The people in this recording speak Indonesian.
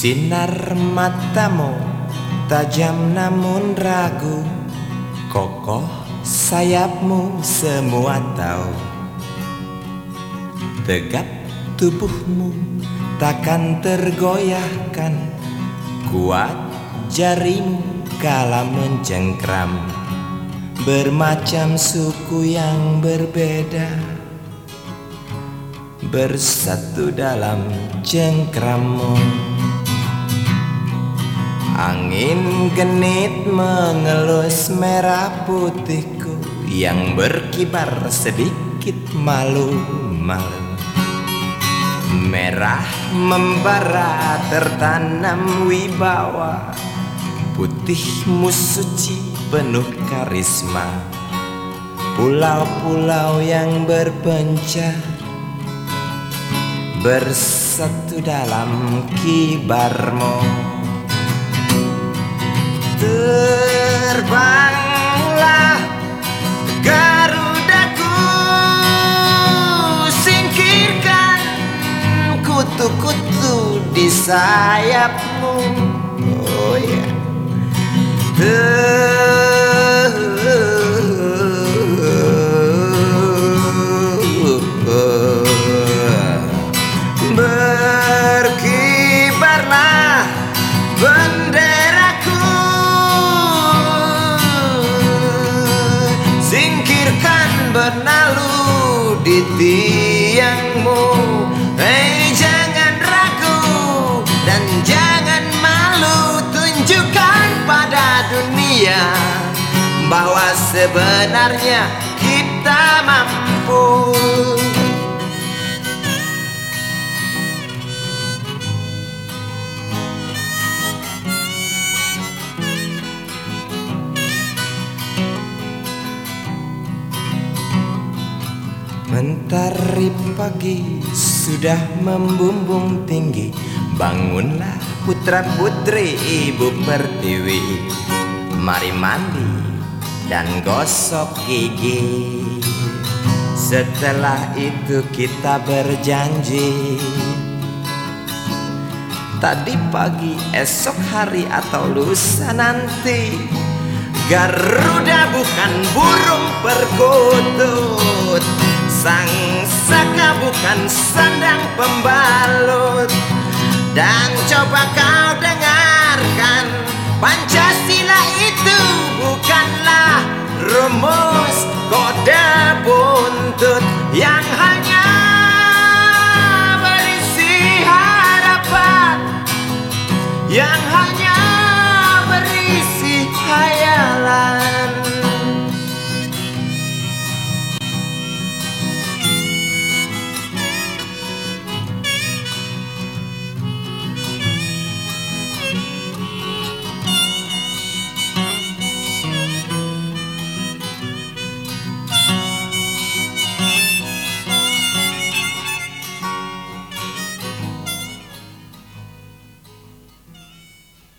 Sinar matamu tajam namun ragu, kokoh sayapmu semua tahu. Tegap tubuhmu takkan tergoyahkan, kuat jarimu kala mencengkram. Bermacam suku yang berbeda bersatu dalam cengkrammu. Angin genit mengelus merah putihku yang berkibar sedikit malu-malu. Merah membara tertanam wibawa, putihmu suci penuh karisma. Pulau-pulau yang berpencar bersatu dalam kibarmu. Terbanglah Garudaku, singkirkan kutu-kutu di sayapmu. Oh ya, berkibarlah benderaku, singkirkan benalu di tiangmu. Hei, jangan ragu dan jangan malu, tunjukkan pada dunia bahwa sebenarnya kita mampu. Mentari pagi sudah membumbung tinggi, bangunlah putra-putri Ibu Pertiwi. Mari mandi dan gosok gigi, setelah itu kita berjanji. Tadi pagi, esok hari atau lusa nanti, Garuda bukan burung perkutut, sang saka bukan sandang pembalut. Dan coba kau dengarkan, Pancasila itu bukanlah rumus